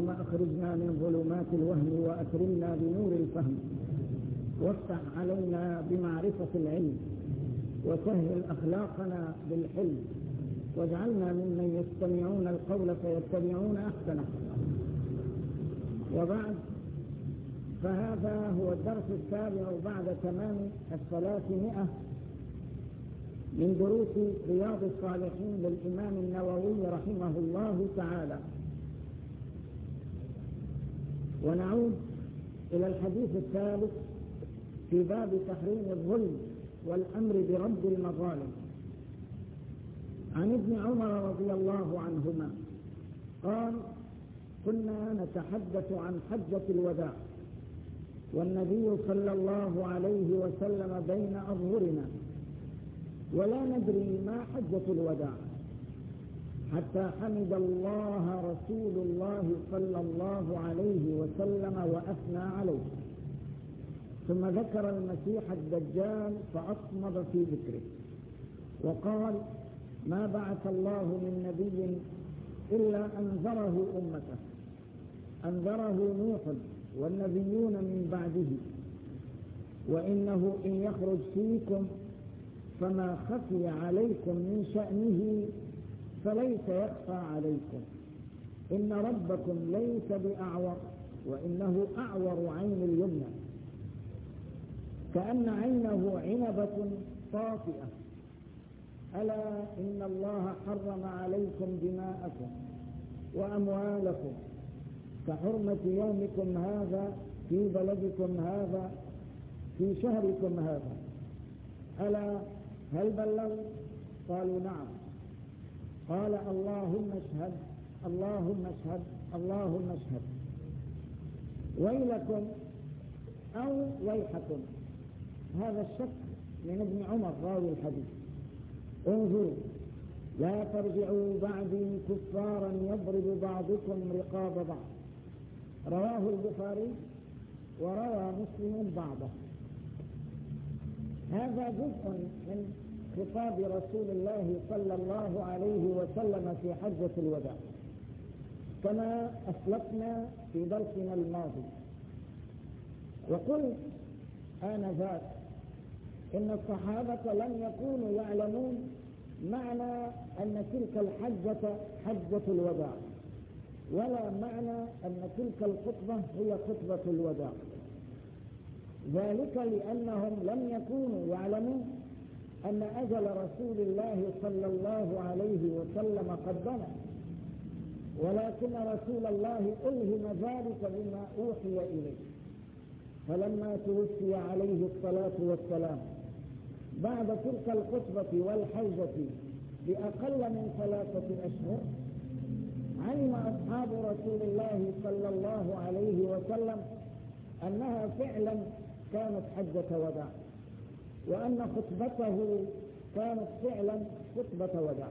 اللهم أخرجنا من ظلمات الوهم وأكرمنا بنور الفهم، وافتح علينا بمعرفة العلم، وسهل أخلاقنا بالحلم، واجعلنا ممن يستمعون القول فيتبعون أحسنه. وبعد، فهذا هو الدرس السابع بعد تمام 300 من دروس رياض الصالحين للإمام النووي رحمه الله تعالى، ونعود إلى الحديث الثالث في باب تحريم الظلم والأمر برد المظالم. عن ابن عمر رضي الله عنهما قال: كنا نتحدث عن حجة الوداع، والنبي صلى الله عليه وسلم بين أظهرنا، ولا ندري ما حجة الوداع، حتى حمد الله رسول الله صلى الله عليه وسلم وأثنى عليه، ثم ذكر المسيح الدجال فأصمد في ذكره، وقال: ما بعث الله من نبي إلا أنذره أمته، أنذره نوح والنبيون من بعده، وإنه إن يخرج فيكم فما خفي عليكم من شأنه فليس يخفى عليكم، إن ربكم ليس بأعور، وإنه أعور عين اليمنى، كأن عينه عنبة طافئة، ألا إن الله حرم عليكم دماءكم وأموالكم كحرمة يومكم هذا في بلدكم هذا في شهركم هذا، ألا هل بلغوا؟ قالوا نعم. قال: اللهم اشهد، اللهم اشهد، اللهم اشهد، ويلكم أو ويحكم. هذا الشك من ابن عمر راوي الحديث. انظروا: لا ترجعوا بعدي كفارا يضرب بعضكم رقاب بعض. رواه البخاري وروى مسلم بعضه. هذا جزء من خطاب رسول الله صلى الله عليه وسلم في حجة الوداع، كما أسلفنا في درسنا الماضي. وقلت آنذاك إن الصحابة لم يكونوا يعلمون معنى أن تلك الحجة حجة الوداع، ولا معنى أن تلك الخطبة هي خطبة الوداع، ذلك لأنهم لم يكونوا يعلمون أن أجل رسول الله صلى الله عليه وسلم قد بلغ، ولكن رسول الله ألهم ذلك بما أوحي إليه. فلما توفي عليه الصلاة والسلام بعد تلك الخطبة والحجة بأقل من 3 أشهر، علم أصحاب رسول الله صلى الله عليه وسلم أنها فعلا كانت حجة وداع، وأن خطبته كانت فعلا خطبة وداع.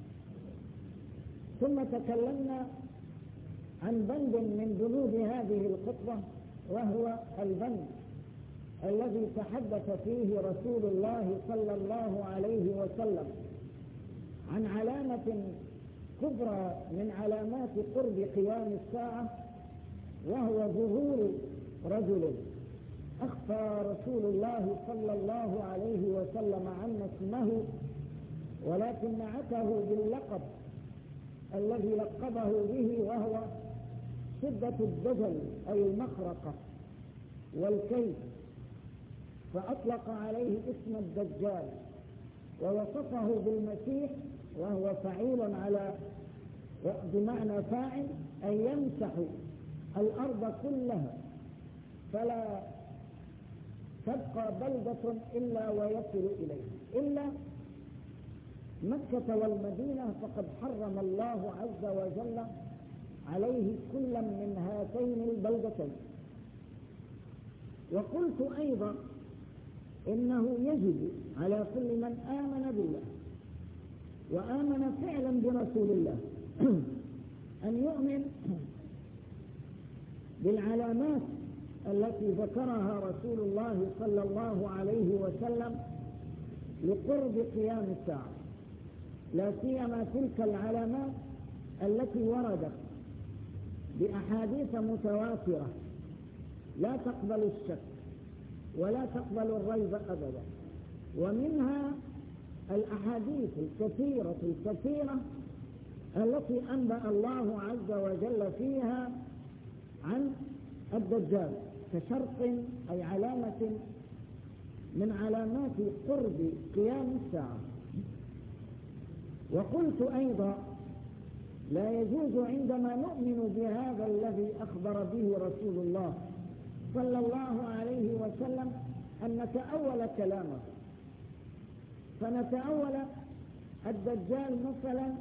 ثم تكلمنا عن بند من بنود هذه الخطبة، وهو البند الذي تحدث فيه رسول الله صلى الله عليه وسلم عن علامة كبرى من علامات قرب قيام الساعة، وهو ظهور رجل أخفى رسول الله صلى الله عليه وسلم عن اسمه، ولكن نعته باللقب الذي لقبه به، وهو شدة الدجل أي المخرقة والكيد، فأطلق عليه اسم الدجال، ووصفه بالمسيح، وهو فعيل على بمعنى فاعل، أن يمسح الأرض كلها فلا تبقى بلدة إلا ويصل إليه، إلا مكة والمدينة، فقد حرم الله عز وجل عليه كل من هاتين البلدتين. وقلت أيضا إنه يجب على كل من آمن بالله وآمن فعلا برسول الله أن يؤمن بالعلامات التي ذكرها رسول الله صلى الله عليه وسلم لقرب قيام الساعة، لا سيما تلك العلامات التي وردت بأحاديث متواترة لا تقبل الشك ولا تقبل الريب أبدا، ومنها الأحاديث الكثيرة التي أنبأ الله عز وجل فيها عن الدجال كشرط أي علامة من علامات قرب قيام الساعة. وقلت أيضا لا يجوز عندما نؤمن بهذا الذي أخبر به رسول الله صلى الله عليه وسلم أن نتأول كلامه، فنتأول الدجال مثلا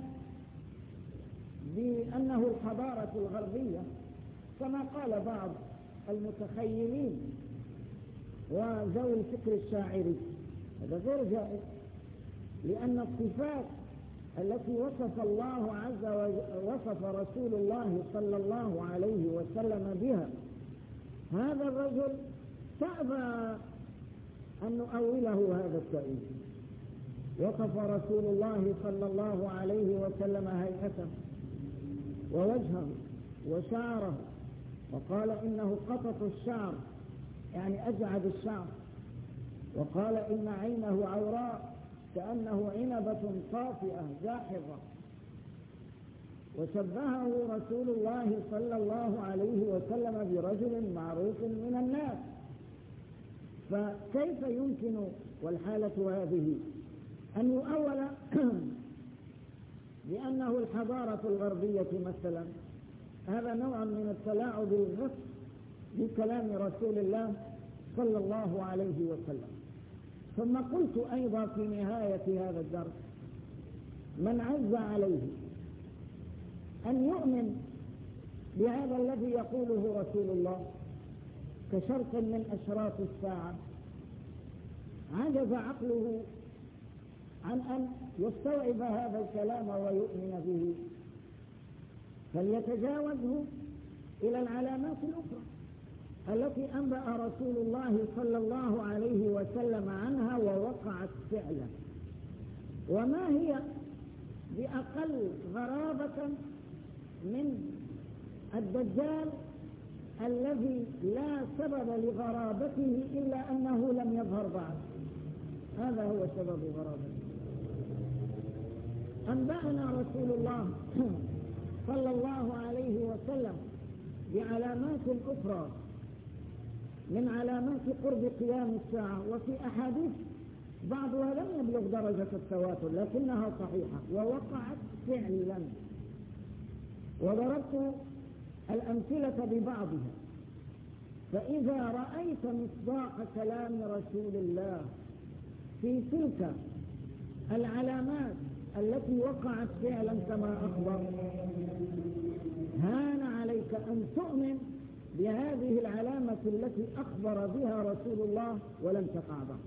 بأنه الحضارة الغربية كما قال بعض المتخيلين وذوي الفكر الشاعري. هذا غير جائز، لأن الصفات التي وصف الله عز وجل وصف رسول الله صلى الله عليه وسلم بها هذا الرجل تأبى أن نؤوله هذا التأويل. وصف رسول الله صلى الله عليه وسلم هيئته ووجهه وشعره، وقال إنه قطط الشعر يعني أجعد الشعر، وقال إن عينه عوراء كأنه عنبة طافئة جاحظة، وشبهه رسول الله صلى الله عليه وسلم برجل معروف من الناس. فكيف يمكن والحالة هذه أن يؤول بأنه الحضارة الغربية مثلا؟ هذا نوع من التلاعب الغث بكلام رسول الله صلى الله عليه وسلم. ثم قلت أيضا في نهاية هذا الدرس من عز عليه أن يؤمن بهذا الذي يقوله رسول الله كشرط من أشراط الساعة، عجز عقله عن أن يستوعب هذا الكلام ويؤمن به، فليتجاوزه إلى العلامات الأخرى التي أنبأ رسول الله صلى الله عليه وسلم عنها ووقعت فعلا. وما هي بأقل غرابة من الدجال الذي لا سبب لغرابته إلا أنه لم يظهر بعد؟ هذا هو سبب غرابته. أنبأنا رسول الله صلى الله عليه وسلم بعلامات أخرى من علامات قرب قيام الساعة، وفي أحاديث بعضها لم يبلغ درجة التواتر لكنها صحيحة ووقعت فعلا، وضربت الأمثلة ببعضها. فإذا رأيت مصداق كلام رسول الله في تلك العلامات التي وقعت فعلا كما أخبر، هان عليك أن تؤمن بهذه العلامة التي أخبر بها رسول الله ولم تقع بعد.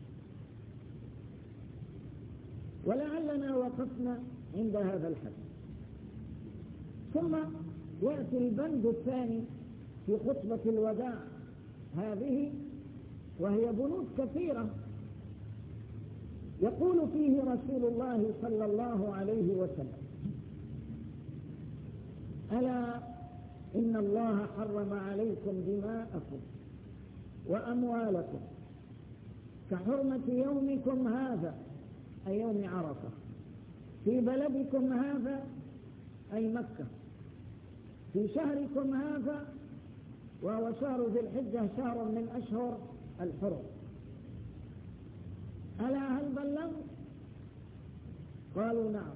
ولعلنا وقفنا عند هذا الحد. ثم يأتي البند الثاني في خطبة الوداع هذه، وهي بنود كثيرة يقول فيه رسول الله صلى الله عليه وسلم: ألا إن الله حرم عليكم دماءكم وأموالكم كحرمة يومكم هذا أي يوم عرفة في بلدكم هذا أي مكة في شهركم هذا، وهو شهر ذي الحجة شهر من أشهر الحرم. ألا هل بلغت؟ قالوا نعم.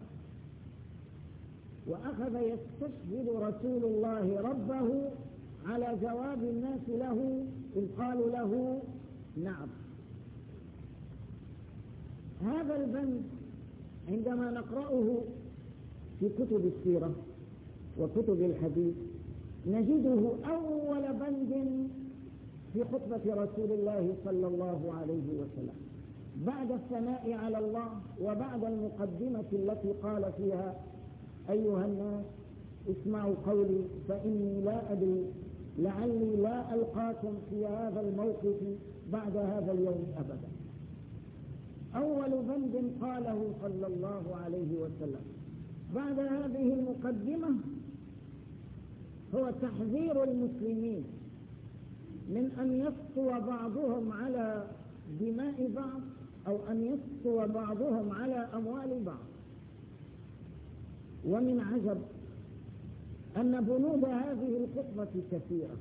وأخذ يستشهد رسول الله ربه على جواب الناس له إذ قالوا له نعم. هذا البند عندما نقرأه في كتب السيرة وكتب الحديث نجده أول بند في خطبة رسول الله صلى الله عليه وسلم بعد الثناء على الله وبعد المقدمة التي قال فيها: أيها الناس اسمعوا قولي فإني لا أدري لعلي لا ألقاكم في هذا الموقف بعد هذا اليوم أبدا. أول بند قاله صلى الله عليه وسلم بعد هذه المقدمة هو تحذير المسلمين من أن يسطو بعضهم على دماء بعض أو أن يسطو بعضهم على أموال بعض. ومن عجب أن بنود هذه الخطبة كثيرة،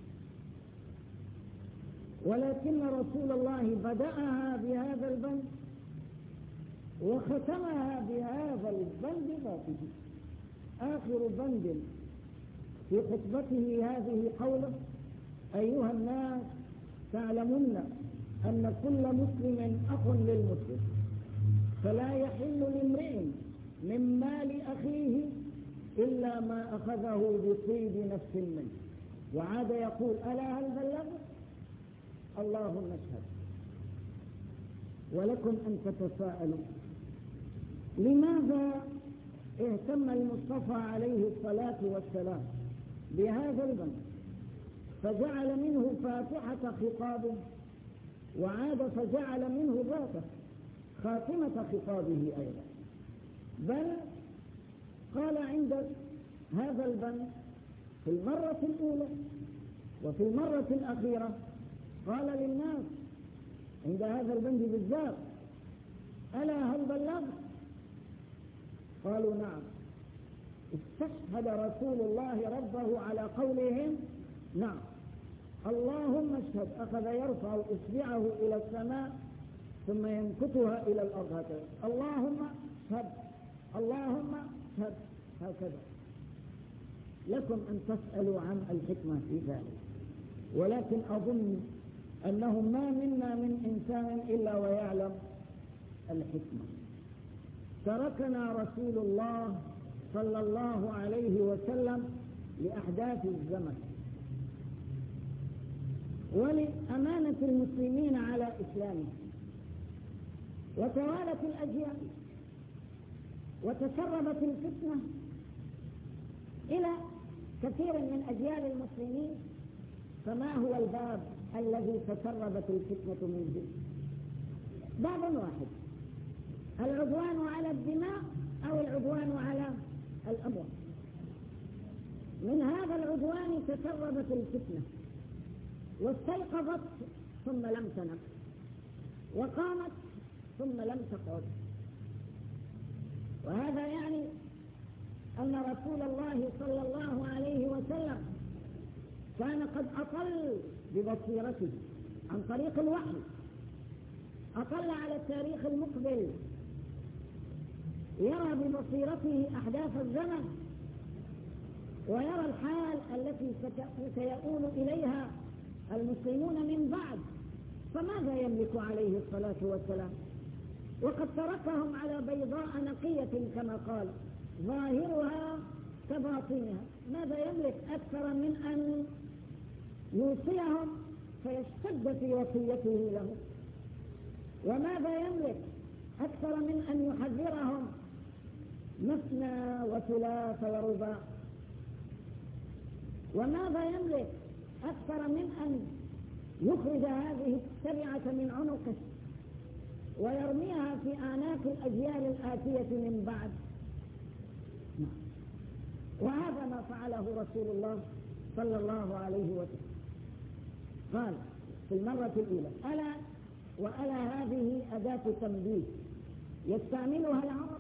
ولكن رسول الله بدأها بهذا البند وختمها بهذا البند ذاته. آخر بند في خطبته هذه قوله: أيها الناس تعلمون أن كل مسلم أخ للمسلم، فلا يحل لامرئ من مال أخيه إلا ما أخذه بطيب نفس منه. وعاد يقول: ألا هل بلغت؟ اللهم اشهد. ولكم أن تتساءلوا لماذا اهتم المصطفى عليه الصلاة والسلام بهذا البند فجعل منه فاتحة خطابه، وعاد فجعل منه ذاته خاتمة خطابه أيضا؟ بل قال عند هذا البند في المرة الأولى وفي المرة الأخيرة قال للناس عند هذا البند بالذات: ألا هل بلغت؟ قالوا: نعم. استشهد رسول الله ربه على قولهم: نعم. اللهم اشهد. أخذ يرفع إصبعه إلى السماء ثم ينكتها إلى الأرض هكذا: اللهم اشهد، اللهم اشهد، هكذا. لكم أن تسألوا عن الحكمة في ذلك، ولكن أظن أنه ما منا من إنسان إلا ويعلم الحكمة. تركنا رسول الله صلى الله عليه وسلم لأحداث الزمن ولأمانة المسلمين على إسلامهم، وتوالت الأجيال وتسربت الفتنة إلى كثير من أجيال المسلمين. فما هو الباب الذي تسربت الفتنة منه؟ باب واحد: العدوان على الدماء أو العدوان على الأموال. من هذا العدوان تسربت الفتنة واستيقظت ثم لم تنم، وقامت ثم لم تقعد. وهذا يعني أن رسول الله صلى الله عليه وسلم كان قد أطل ببصيرته عن طريق الوحي، أطل على التاريخ المقبل، يرى ببصيرته أحداث الزمن ويرى الحال التي سيؤول إليها المسلمون من بعد. فماذا يملك عليه الصلاة والسلام وقد تركهم على بيضاء نقية كما قال ظاهرها كباطنها؟ ماذا يملك أكثر من أن يوصيهم فيشتد في وصيته له؟ وماذا يملك أكثر من أن يحذرهم مثنى وثلاث ورباع؟ وماذا يملك أكثر من أن يخرج هذه التبعة من عنقه ويرميها في آناف الأجيال الآتية من بعد؟ وهذا ما فعله رسول الله صلى الله عليه وسلم. قال في المرة الأولى: ألا وألا هذه أداة تنبيه يستعملها العرب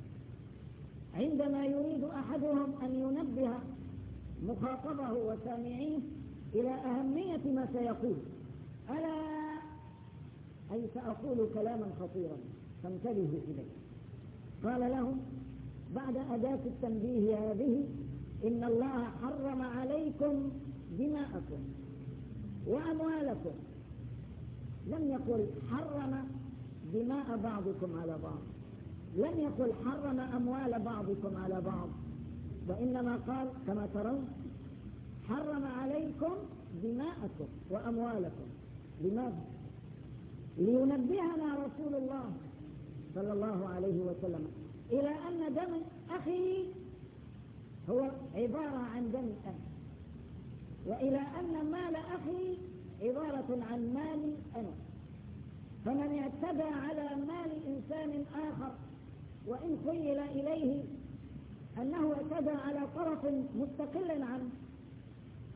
عندما يريد أحدهم أن ينبه مخاطبه وسامعيه إلى أهمية ما سيقول. ألا أي سأقول كلاما خطيرا فانتبهوا إليه. قال لهم بعد أداة التنبيه هذه: إن الله حرم عليكم دماءكم وأموالكم. لم يقل حرم دماء بعضكم على بعض، لم يقل حرم أموال بعضكم على بعض، وإنما قال كما ترون حرم عليكم دماءكم وأموالكم. لماذا؟ لينبهنا رسول الله صلى الله عليه وسلم إلى أن دم أخي هو عبارة عن دم أخي، وإلى أن مال أخي عبارة عن مالي أنا. فمن اعتدى على مال إنسان آخر وإن خيل إليه أنه اعتدى على طرف مستقل عنه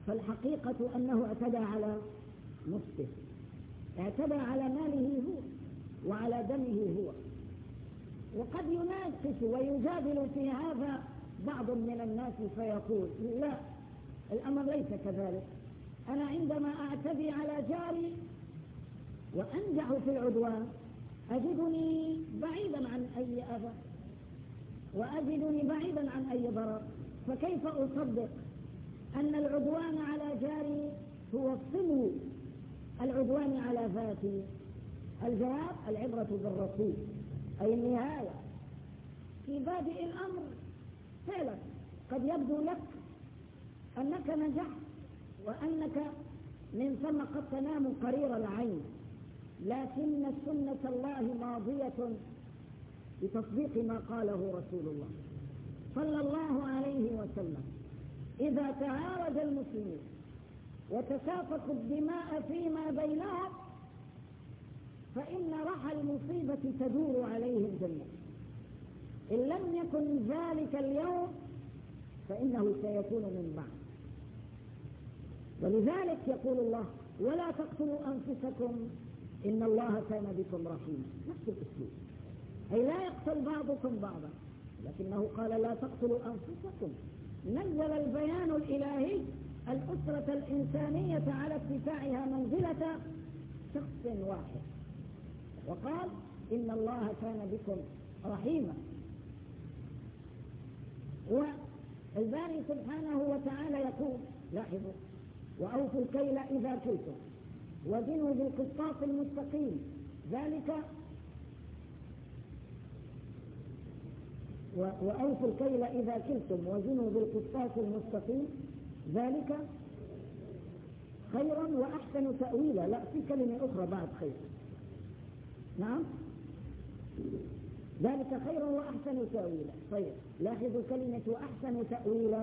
فالحقيقة أنه اعتدى على نفسه، اعتدى على ماله هو وعلى دمه هو. وقد يناقش ويجادل في هذا بعض من الناس فيقول لا، الأمر ليس كذلك، أنا عندما أعتدي على جاري وأنجح في العدوان أجدني بعيدا عن أي أذى وأجدني بعيدا عن أي ضرر، فكيف أصدق أن العدوان على جاري هو صلو العدوان على ذاتي؟ الجواب: العبرة بالرسول، أي النهاية. في بادئ الأمر فعلا قد يبدو لك أنك نجحت وأنك من ثم قد تنام قرير العين، لكن سنة الله ماضية بتصديق ما قاله رسول الله صلى الله عليه وسلم: إذا تعارض المسلمون وتسافكوا الدماء فيما بينهم فإن رحى المصيبة تدور عليهم جميعا، إن لم يكن ذلك اليوم فإنه سيكون من بعد. ولذلك يقول الله: ولا تقتلوا أنفسكم إن الله كان بكم رحيما. نفس الأسلوب، أي لا يقتل بعضكم بعضا، لكنه قال لا تقتلوا أنفسكم. نزل البيان الإلهي الأسرة الإنسانية على اتساعها منزلة شخص واحد، وقال إن الله كان بكم رحيما. والباري سبحانه وتعالى يقول: لاحظوا: وأوفوا الكيل إذا كلتم وزنوا بالقسطاس المستقيم ذلك وأوفوا الكيل إذا كلتم وزنوا بالقسطاس المستقيم ذلك خيرا وأحسن تأويلا. لا، في كلمة أخرى بعد خير. نعم، ذلك خيرا وأحسن تأويلا. طيب، لاحظوا كلمة وأحسن تأويلا،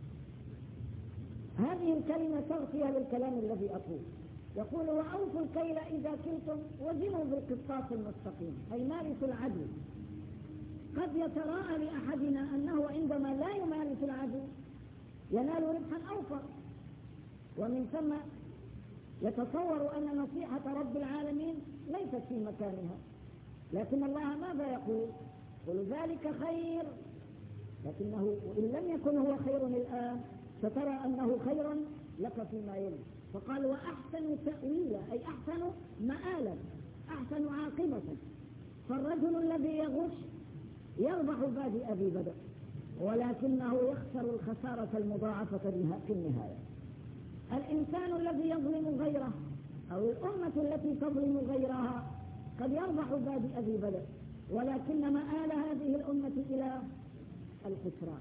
هذه الكلمة تغطية للكلام الذي أقول. يقول: وأوفوا الكيل إذا كلتم وزنوا بالقسطاس المستقيم، أي مارسوا العدل. قد يتراءى لأحدنا أنه عندما لا يمارس العدل ينال ربحا أوفر، ومن ثم يتصور أن نصيحة رب العالمين ليست في مكانها. لكن الله ماذا يقول؟ يقول: ذلك خير، لكنه وإن لم يكن هو خير الآن سترى أنه خير لك فيما يلي. فقال: وأحسن تأويلا، أي أحسن مآلا، أحسن عاقبة. فالرجل الذي يغش يربح بادئ ذي بدء، ولكنه يخسر الخسارة المضاعفة في النهاية. الإنسان الذي يظلم غيره أو الأمة التي تظلم غيرها قد يربح بادئ ذي بدء، ولكن مآل هذه الأمة إلى الخسران.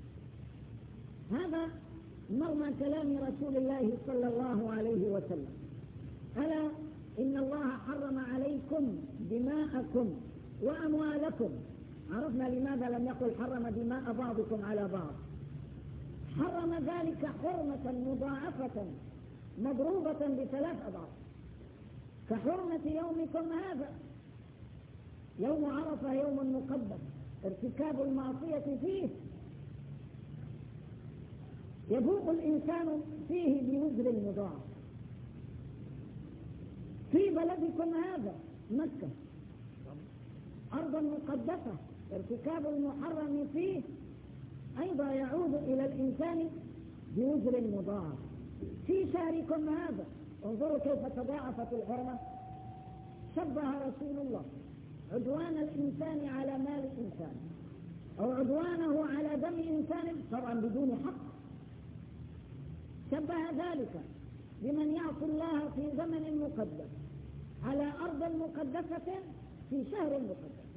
هذا مرمى كلام رسول الله صلى الله عليه وسلم: ألا إن الله حرم عليكم دماءكم وأموالكم. عرفنا لماذا لم يقل حرم دماء بعضكم على بعض. حرم ذلك حرمة مضاعفة مضروبة ب3 أضعاف، كحرمة يومكم هذا. يوم عرفة يوم مقدس، ارتكاب المعصية فيه يبوء الإنسان فيه بوزر مضاعف. في بلدكم هذا مكة أرضا مقدسة، ارتكاب المحرم فيه أيضا يعود إلى الإنسان بوزر مضاعف. في شهركم هذا انظروا كيف تضاعفت الحرمة. شبه رسول الله عدوان الإنسان على مال الإنسان أو عدوانه على دم إنسان طبعا بدون حق، شبه ذلك بمن يعصي الله في زمن مقدس على أرض مقدسة في شهر مقدس.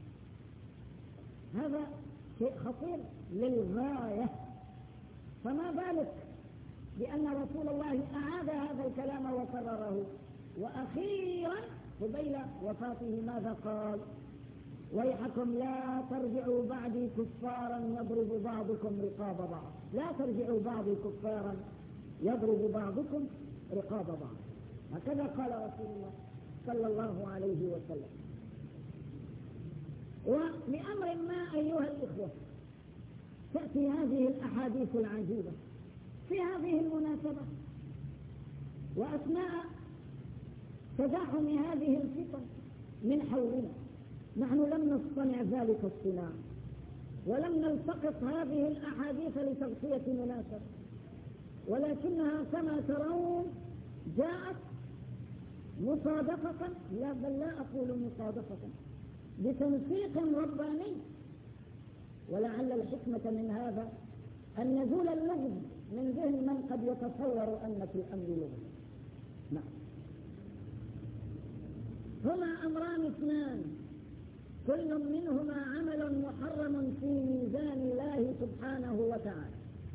هذا شيء خطير للغاية. فما بالك بأن رسول الله أعاد هذا الكلام وكرره، وأخيرا قبيل وفاته ماذا قال؟ ويحكم لا ترجعوا بعدي كفارا يضرب بعضكم رقاب بعض. لا ترجعوا بعدي كفارا يضرب بعضكم رقاب بعض. هكذا قال رسول الله صلى الله عليه وسلم. ولأمر ما أيها الإخوة تأتي هذه الأحاديث العجيبة في هذه المناسبة وأثناء تزاحم هذه الفتن من حولنا، نحن لم نصطنع ذلك الصناع ولم نلتقط هذه الأحاديث لتغطية مناسبة، ولكنها كما ترون جاءت مصادفة، لا بل لا أقول مصادفة، بتنسيق رباني. ولعل الحكمة من هذا أن نزول اللغز من ذهن من قد يتصور أن في الأمر لغز. نعم، هما أمران اثنان كل منهما عمل محرم في ميزان الله سبحانه وتعالى: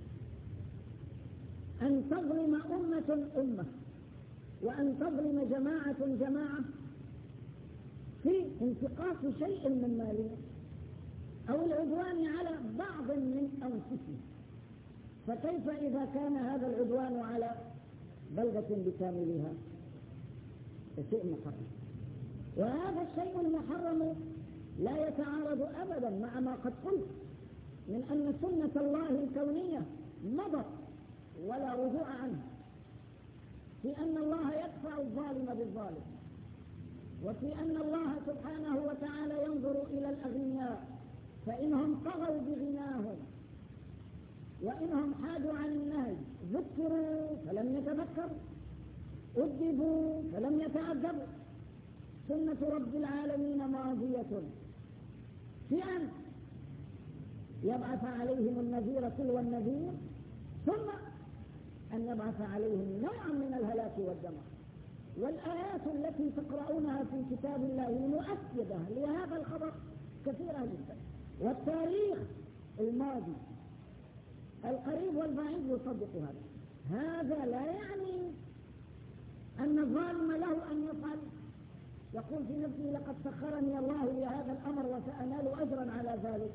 أن تظلم أمة وأن تظلم جماعة في انتقاص شيء من مالها أو العدوان على بعض من أنفسهم. فكيف إذا كان هذا العدوان على بلدة بكاملها؟ شيء محرم، وهذا الشيء المحرم لا يتعارض أبدا مع ما قد قلت من أن سنة الله الكونية مضت ولا رجوع عنها، في أن الله يدفع الظالم بالظالم، وفي أن الله سبحانه وتعالى ينظر إلى الأغنياء فإنهم طغوا بغناهم وإنهم حادوا عن النهي ذكروا فلم يتذكروا، أدبوا فلم يتأدبوا. سنة رب العالمين ماضية في أن يبعث عليهم النذير تلو النذير، ثم أن يبعث عليهم نوعا من الهلاك والدمار. والآيات التي تقرؤونها في كتاب الله المؤكدة لهذا الخبر كثيرة جدا، والتاريخ الماضي القريب والبعيد يصدق هذا. هذا لا يعني أن الظالم له أن يفعل، يقول في نفسه لقد سخرني الله لهذا الأمر وسأنال أجرا على ذلك.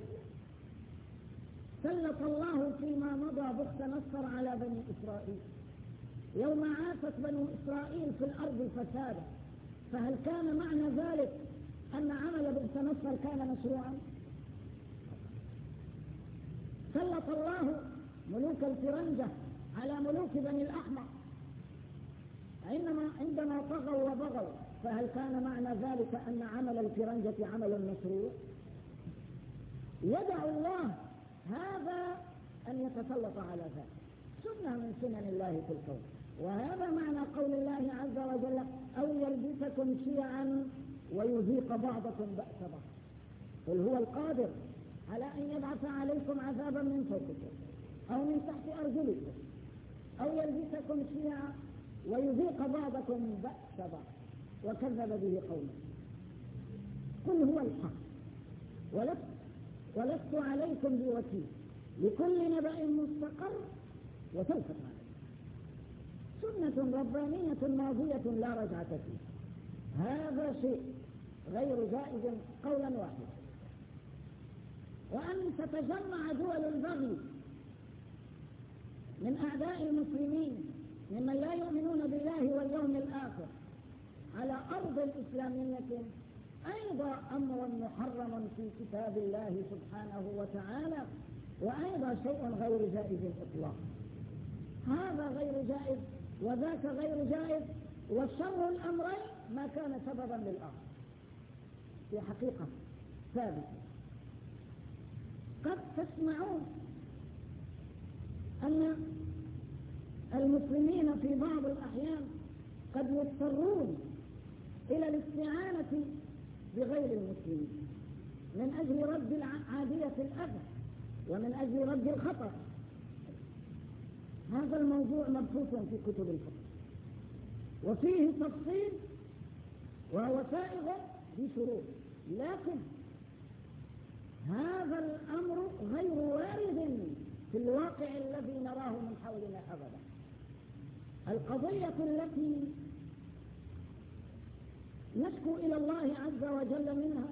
سلط الله فيما مضى بخت نصر على بني إسرائيل يوم عافت بنو إسرائيل في الأرض فسادا، فهل كان معنى ذلك أن عمل بخت نصر كان مشروعا؟ سلط الله ملوك الفرنجة على ملوك بني الأحمر عندما طغوا وبغوا، فهل كان معنى ذلك أن عمل الفرنجة عمل مشروع؟ يدع الله هذا أن يتسلط على ذلك، سنة من سنن الله في الكون. وهذا معنى قول الله عز وجل: أو يلبسكم شيعا ويذيق بعضكم بأس بعض. قل هو القادر على أن يبعث عليكم عذابا من فوقكم أو من تحت أرجلكم أو يلبسكم شيعا ويذيق بعضكم بأس بعض، وكذب به قومه. قل هو الحق ولست عليكم بوكيل، لكل نبأ مستقر وسوف تعلمون. سنة ربانية ماضية لا رجعة فيه. هذا شيء غير جائز قولا واحدا. وأن تتجمع دول البغي من أعداء المسلمين ممن لا يؤمنون بالله واليوم الآخر على أرض الإسلامية أيضا أمر محرم في كتاب الله سبحانه وتعالى، وأيضا شيء غير جائز إطلاقا. هذا غير جائز وذاك غير جائز، وشر الأمرين ما كان سببا للآخر في حقيقة ثابتة. قد تسمعون أن المسلمين في بعض الأحيان قد يضطرون إلى الاستعانة بغير المسلمين من أجل رد عادية الأذى ومن أجل رد الخطر. هذا الموضوع مبحوث في كتب الفقه وفيه تفصيل وهو سائغ بشروط، لكن هذا الأمر غير وارد في الواقع الذي نراه من حولنا أبدا. القضية التي نشكو إلى الله عز وجل منها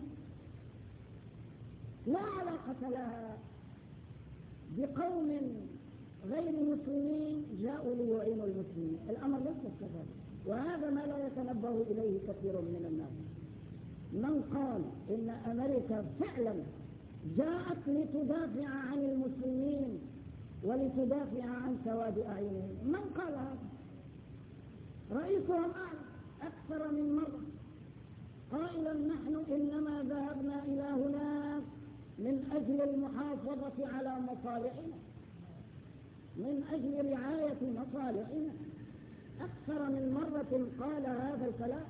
لا علاقة لها بقوم غير مسلمين جاءوا ليعينوا المسلمين، الأمر ليس كذلك، وهذا ما لا يتنبه إليه كثير من الناس. من قال إن أمريكا فعلا جاءت لتدافع عن المسلمين ولتدافع عن سواد أعينهم. من قال هذا؟ رئيسهم أكثر من مرة قائلا نحن إنما ذهبنا إلى هناك من أجل المحافظة على مصالحنا، من أجل رعاية مصالحنا. أكثر من مرة قال هذا الكلام.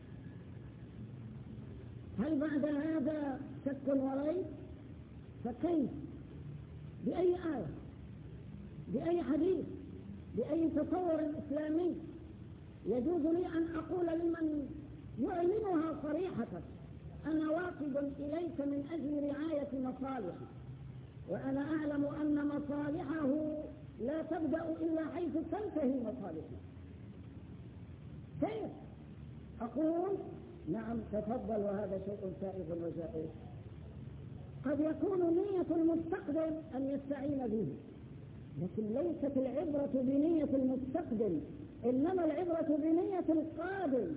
هل بعد هذا شك وريب؟ فكيف؟ بأي آية؟ بأي حديث؟ بأي تصور إسلامي يجوز لي أن أقول لمن يعلنها صريحة أنا واقف إليك من أجل رعاية مصالحي، وأنا أعلم أن مصالحه لا تبدأ إلا حيث تنتهي مصالحه؟ كيف أقول نعم تفضل وهذا شيء سائغ وجائز؟ قد يكون نية المستقدم أن يستعين به، لكن ليست العبرة بنية المستقدم، إنما العبرة بنية القادم.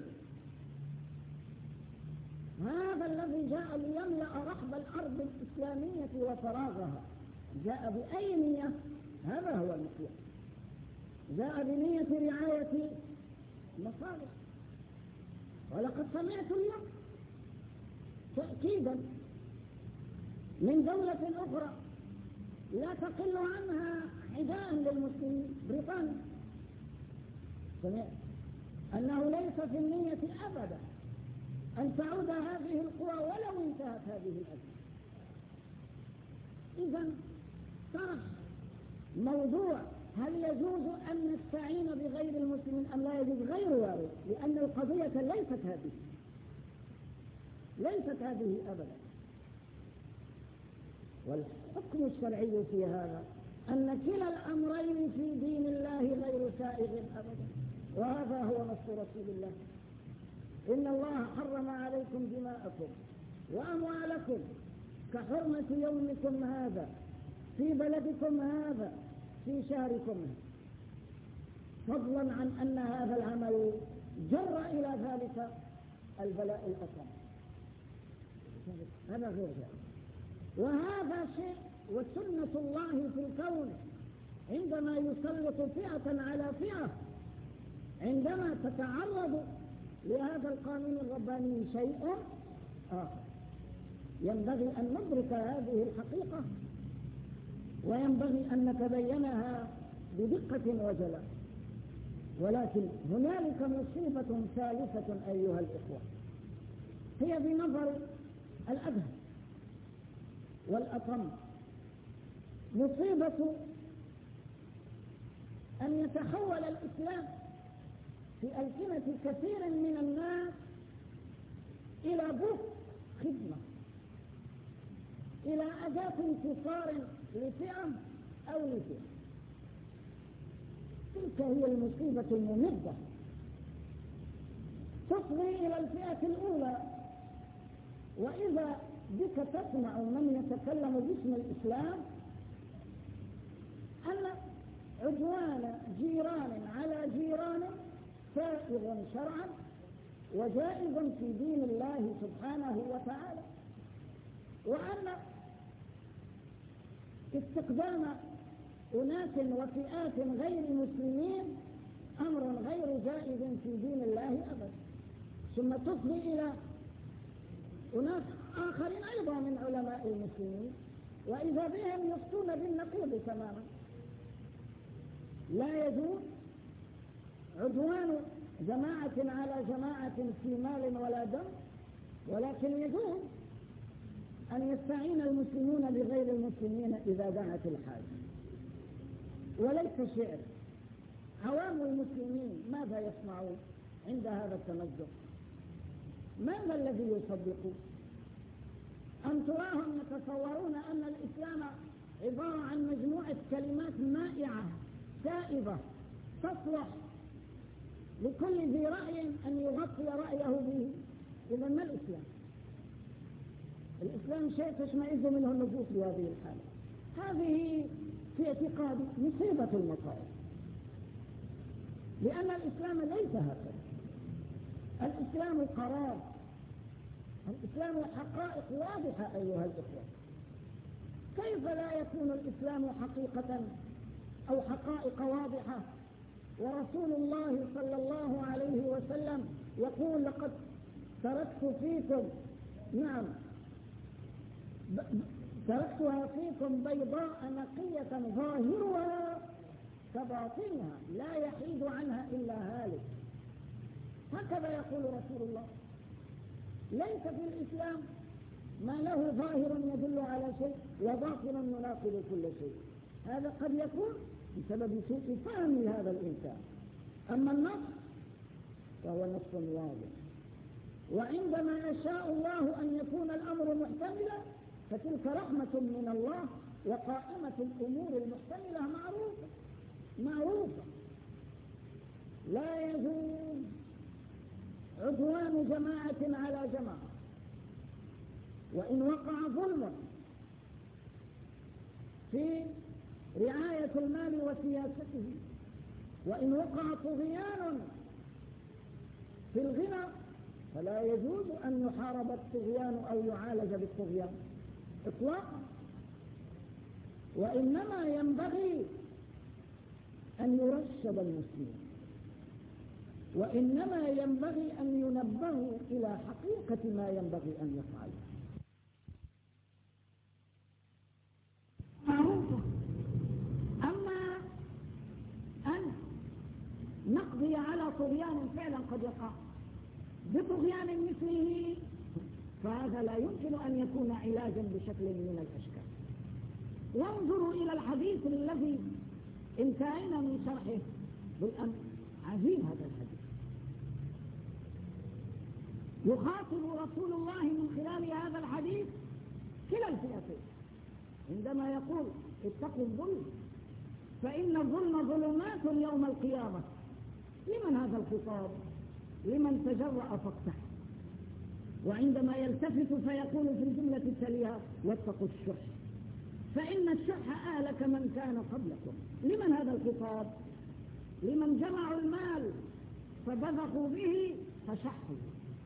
هذا الذي جاء ليملأ رحب الأرض الإسلامية وفراغها جاء بأي نية؟ هذا هو المقياس. جاء بنية رعاية مصالح. ولقد سمعت اليوم تأكيدا من دولة أخرى لا تقل عنها حذاء للمسلمين، بريطانيا، سمعت أنه ليس في النية أبدا أن تعود هذه القوى ولو انتهت هذه الأزمة. إذن طرح موضوع هل يجوز أن نستعين بغير المسلمين أم لا يجوز غير وارد، لأن القضية ليست هذه أبدا. والحكم الشرعي في هذا أن كلا الأمرين في دين الله غير سائغ أبدا، وهذا هو نص رسول الله. إن الله حرم عليكم دماءكم وأموالكم كحرمة يومكم هذا في بلدكم هذا في شهركم هذا، فضلا عن أن هذا العمل جر إلى ذلك البلاء الأكبر. هذا غير ذلك، وهذا شيء وسنة الله في الكون عندما يسلط فئة على فئة، عندما تتعرض لهذا القانون الرباني شيء آخر. ينبغي أن ندرك هذه الحقيقة، وينبغي أن نتبينها بدقة وجلاء. ولكن هنالك مصيبة ثالثة أيها الإخوة، هي بنظر الأبهى والأطم، مصيبة أن يتحول الإسلام في ألسنة كثير من الناس إلى بث خدمة، إلى أداة انتصار لفئة أو لفئة. تلك هي المصيبة الممدة، تصغي إلى الفئة الأولى. وإذا بك تسمع من يتكلم باسم الإسلام أن عدوان جيران على جيران سائغ شرعا وجائز في دين الله سبحانه وتعالى، وأن استخدام أناس وفئات غير مسلمين أمر غير جائز في دين الله أبدا. ثم تصل إلى أناس آخرين أيضا من علماء المسلمين وإذا بهم يفتون بالنقيض تماما. لا يجوز عدوان جماعة على جماعة في مال ولا دم، ولكن يجوز أن يستعين المسلمون بغير المسلمين إذا دعت الحاجة. وليس شعر، عوام المسلمين ماذا يصنعون عند هذا التمزق؟ ماذا الذي يصدقون؟ أم تراهم يتصورون أن الإسلام عبارة عن مجموعة كلمات مائعة سائبة تصلح لكل ذي رأي أن يغطي رأيه به؟ إذا ما الإسلام؟ الإسلام شيء تشمئز منه النفوس بهذه الحالة. هذه في اعتقادي مصيبة المصائب، لأن الإسلام ليس هكذا. الإسلام قرار، الإسلام حقائق واضحة أيها الإخوة. كيف لا يكون الإسلام حقيقة أو حقائق واضحة. ورسول الله صلى الله عليه وسلم يقول لقد تركت فيكم تركتها فيكم بيضاء نقية ظاهرها كباطنها لا يحيد عنها إلا هالك. هكذا يقول رسول الله. ليس في الإسلام ما له ظاهر يدل على شيء وباطن يناقض كل شيء. هذا قد يكون بسبب سوء فهم هذا الإنسان. أما النص فهو نص واضح، وعندما يشاء الله أن يكون الأمر محتملا فتلك رحمة من الله، وقائمة الأمور المحتملة معروفة. لا يجوز عدوان جماعة على جماعة، وإن وقع ظلم في رعاية المال وسياسته، وإن وقع طغيان في الغنى، فلا يجوز أن يحارب الطغيان أو يعالج بالطغيان إطلاقا. وإنما ينبغي أن يرشد المسلمين، وإنما ينبغي أن ينبهوا إلى حقيقة ما ينبغي أن يفعلوا. معروفة. أما أن نقضي على طغيان فعلا قد يقع بطغيان مثله، فهذا لا يمكن أن يكون علاجا بشكل من الأشكال. وانظروا إلى الحديث الذي انتهينا من شرحه بالأمس. عجيب هذا الحديث. يخاطب رسول الله من خلال هذا الحديث كلا الفئتين عندما يقول اتقوا الظلم فإن الظلم ظلمات يوم القيامة. لمن هذا الخطاب؟ لمن تجرأ فاقتح. وعندما يلتفت فيقول في الجملة التالية واتقوا الشح فإن الشح أهلك من كان قبلكم. لمن هذا الخطاب؟ لمن جمعوا المال فبذقوا به فشحوا.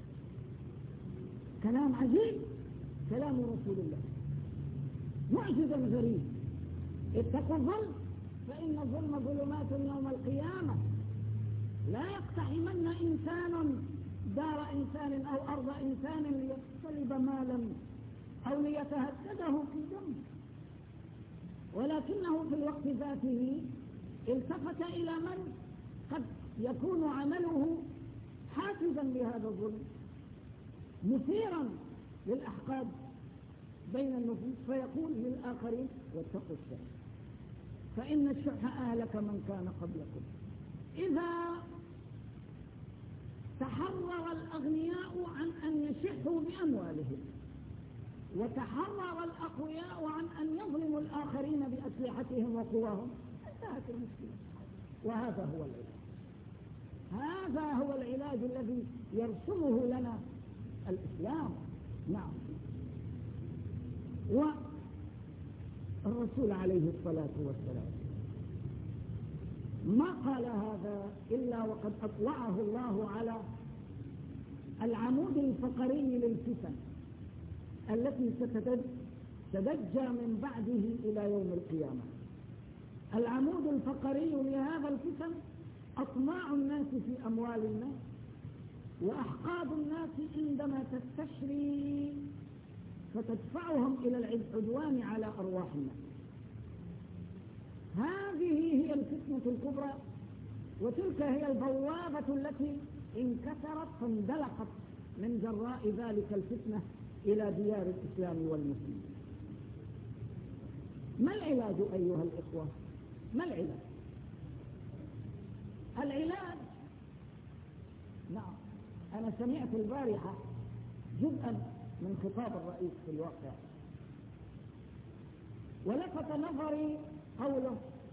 كلام عجيب، كلام رسول الله معجزا غريب. اتقوا الظلم فإن الظلم ظلمات يوم القيامة. لا يقتحمن إنسان دار إنسان أو أرض إنسان ليقتلب مالا أو ليتهدده في دمه، ولكنه في الوقت ذاته التفت إلى من قد يكون عمله حافزا لهذا الظلم مثيرا للأحقاد بين النفوس، فيقول للآخرين واتقوا الشح فإن الشح أهلك من كان قبلكم. إذا تحرر الأغنياء عن أن يشحوا بأموالهم وتحرر الأقوياء عن أن يظلموا الآخرين بأسلحتهم وقواهم، انتهت المشكلة. وهذا هو العلاج. هذا هو العلاج الذي يرسمه لنا الإسلام. نعم. والرسول عليه الصلاة والسلام ما قال هذا إلا وقد أطلعه الله على العمود الفقري للفتن التي ستدجى من بعده إلى يوم القيامة. العمود الفقري لهذا الفتن أطماع الناس في أموال الناس وأحقاد الناس عندما تستشري فتدفعهم إلى العدوان على أرواح الناس. هذه هي الفتنة الكبرى، وتلك هي البوابة التي انكسرت فاندلقت من جراء ذلك الفتنة إلى ديار الإسلام والمسلمين. ما العلاج أيها الإخوة؟ ما العلاج؟ العلاج، نعم، أنا سمعت البارحة جزءا من خطاب الرئيس في الواقع، ولفت نظري قوله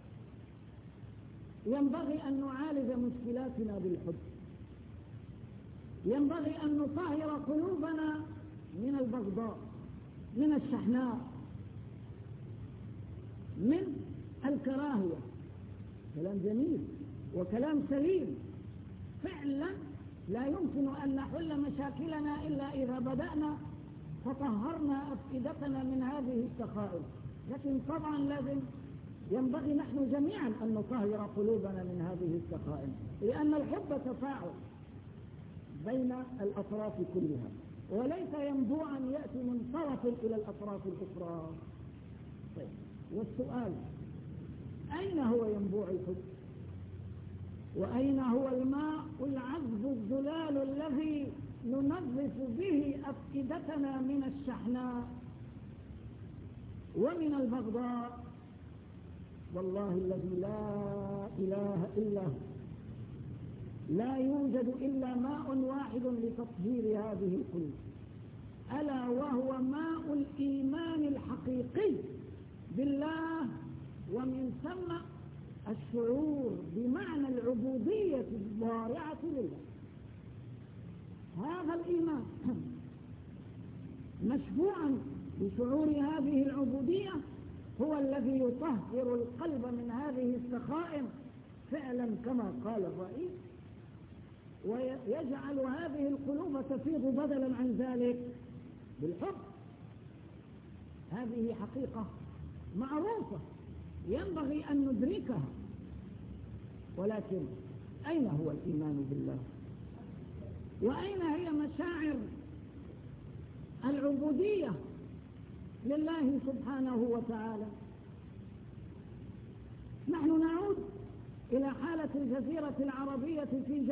ينبغي أن نعالج مشكلاتنا بالحب، ينبغي أن نطهر قلوبنا من البغضاء، من الشحناء، من الكراهية. كلام جميل وكلام سليم. فعلا لا يمكن أن نحل مشاكلنا إلا إذا بدأنا فطهرنا أفئدتنا من هذه السخائر. لكن طبعا لازم ينبغي نحن جميعا أن نطهر قلوبنا من هذه السخائم، لأن الحب تفاعل بين الأطراف كلها، وليس ينبوعا يأتي من طرف إلى الأطراف الأخرى. طيب، والسؤال: أين هو ينبوع الحب؟ وأين هو الماء العذب الزلال الذي ننظف به أفئدتنا من الشحناء ومن البغضاء؟ والله الذي لا إله إلا هو لا يوجد إلا ماء واحد لتطهير هذه القلوب، ألا وهو ماء الإيمان الحقيقي بالله، ومن ثم الشعور بمعنى العبودية الضارعة لله. هذا الإيمان مشبوعا بشعور هذه العبودية هو الذي يطهر القلب من هذه السخائم فعلا كما قال الرئيس، ويجعل هذه القلوب تفيض بدلا عن ذلك بالحب. هذه حقيقة معروفة ينبغي أن ندركها، ولكن أين هو الإيمان بالله؟ وأين هي مشاعر العبودية لله سبحانه وتعالى؟ نحن نعود إلى حالة الجزيرة العربية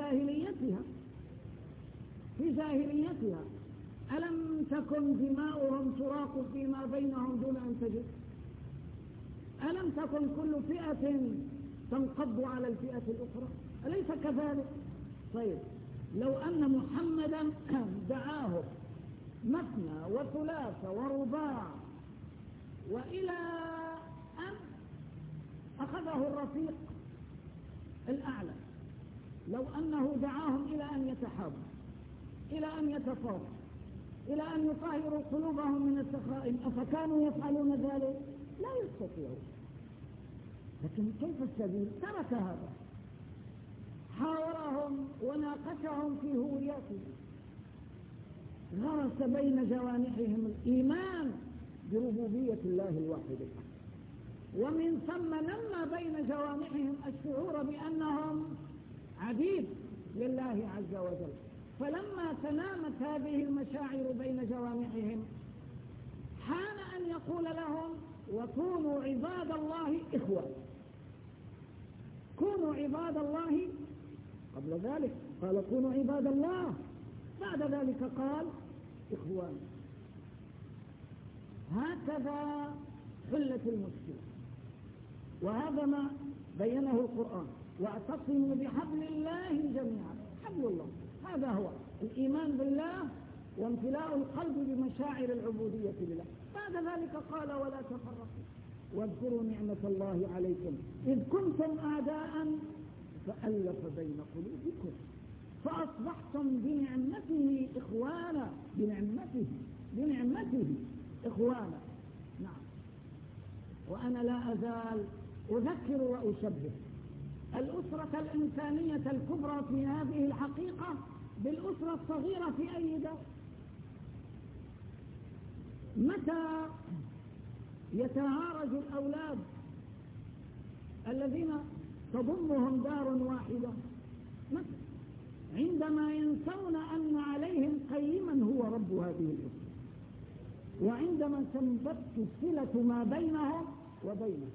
في جاهليتها. ألم تكن دماؤهم تراق فيما بينهم دون أن تجد؟ ألم تكن كل فئة تنقض على الفئة الأخرى؟ أليس كذلك؟ طيب، لو أن محمدا دعاهم مثنى وثلاث ورباع، وإلى أن أخذه الرفيق الأعلى، لو أنه دعاهم إلى أن يتحابوا، إلى أن يتفاوضوا، إلى أن يطهروا قلوبهم من السخائم، أفكانوا يفعلون ذلك؟ لا يستطيعون. لكن كيف السبيل؟ ترك هذا، حاورهم وناقشهم في هوياتهم، غرس بين جوانحهم الإيمان بربوبية الله الواحد الأحد، ومن ثم نمى بين جوانحهم الشعور بأنهم عبيد لله عز وجل. فلما تنامت هذه المشاعر بين جوانحهم حان أن يقول لهم: وكونوا عباد الله إخوة. كونوا عباد الله، قبل ذلك قال كونوا عباد الله، بعد ذلك قال إخوان. هكذا حلت المشكلة، وهذا ما بينه القرآن: واعتصموا بحبل الله جميعا. حبل الله هذا هو الإيمان بالله وامتلاء القلب بمشاعر العبودية لله. بعد ذلك قال: ولا تفرقوا واذكروا نعمة الله عليكم إذ كنتم أعداء فألف بين قلوبكم فأصبحتم بنعمته إخوانا. بنعمته إخوانا. نعم. وأنا لا أزال أذكر وأشبه الأسرة الإنسانية الكبرى في هذه الحقيقة بالأسرة الصغيرة في أي دار. متى يتعارج الأولاد الذين تضمهم دار واحدة؟ متى؟ عندما ينسون أن عليهم قيما هو رب هذه الأسرة، وعندما تنبت الصلة ما بينهم وبينه،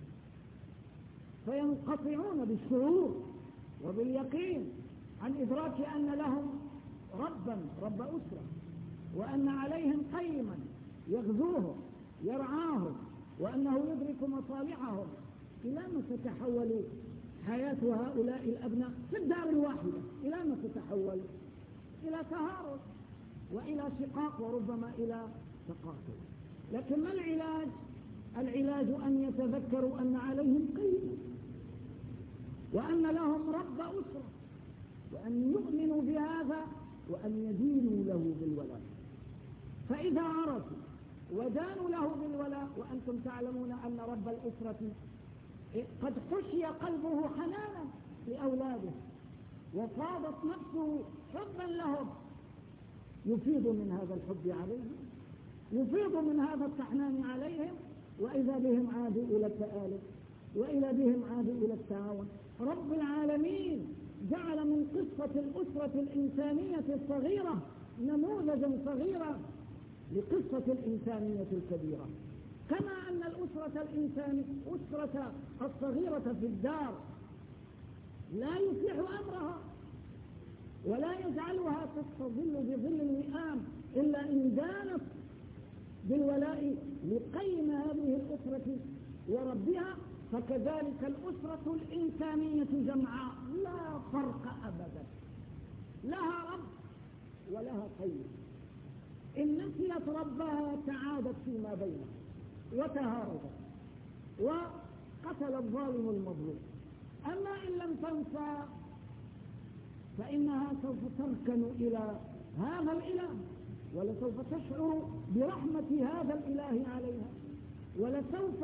فينقطعون بالشعور وباليقين عن إدراك أن لهم رب أسرة، وأن عليهم قيما يغزوهم يرعاهم، وأنه يدرك مصالحهم. إلى ما تتحول حياة هؤلاء الأبناء في الدار الواحدة؟ إلى ما تتحول؟ إلى تهارس وإلى شقاق وربما إلى تقاتل. لكن ما العلاج؟ العلاج أن يتذكروا أن عليهم قيمة، وأن لهم رب أسرة، وأن يؤمنوا بهذا، وأن يدينوا له بالولاء. فإذا عرفوا ودانوا له بالولاء، وأنتم تعلمون أن رب الأسرة قد خشي قلبه حنانا لأولاده، وفاضت نفسه حبا لهم، يفيض من هذا الحب عليهم، يفيض من هذا التحنان عليهم، وإذا بهم عادوا إلى التآلف وإلى بهم عادوا إلى التعاون. رب العالمين جعل من قصة الأسرة الإنسانية الصغيرة نموذجا صغيرا لقصة الإنسانية الكبيرة، كما أن الأسرة أسرة الصغيرة في الدار لا يصلح أمرها ولا يجعلها تستظل بظل الوئام إلا إن دانت بالولاء لقيم هذه الأسرة وربها، فكذلك الأسرة الإنسانية جمعاء لا فرق أبدا، لها رب ولها قيم. إن نسيت ربها تعادت فيما بينها وتهاربت وقتل الظالم المظلوم. أما إن لم تنسى فإنها سوف تركن إلى هذا الإله، ولسوف تشعر برحمة هذا الإله عليها، ولسوف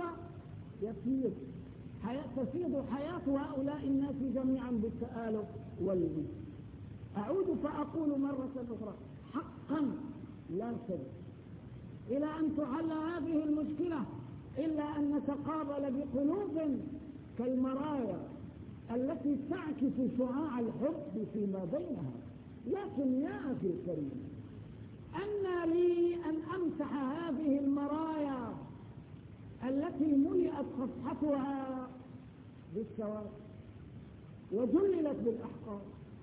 تفيض حياة هؤلاء الناس جميعا بالتآلف والود. أعود فأقول مرة أخرى حقا لا شك إلى أن تحل هذه المشكلة إلا أن نتقابل بقلوب كالمرايا التي تعكس شعاع الحب فيما بينها. لكن يا أخي الكريم، أن لي أن أمسح هذه المرايا التي ملئت صفحتها بالسواد وجللت بالأحقاد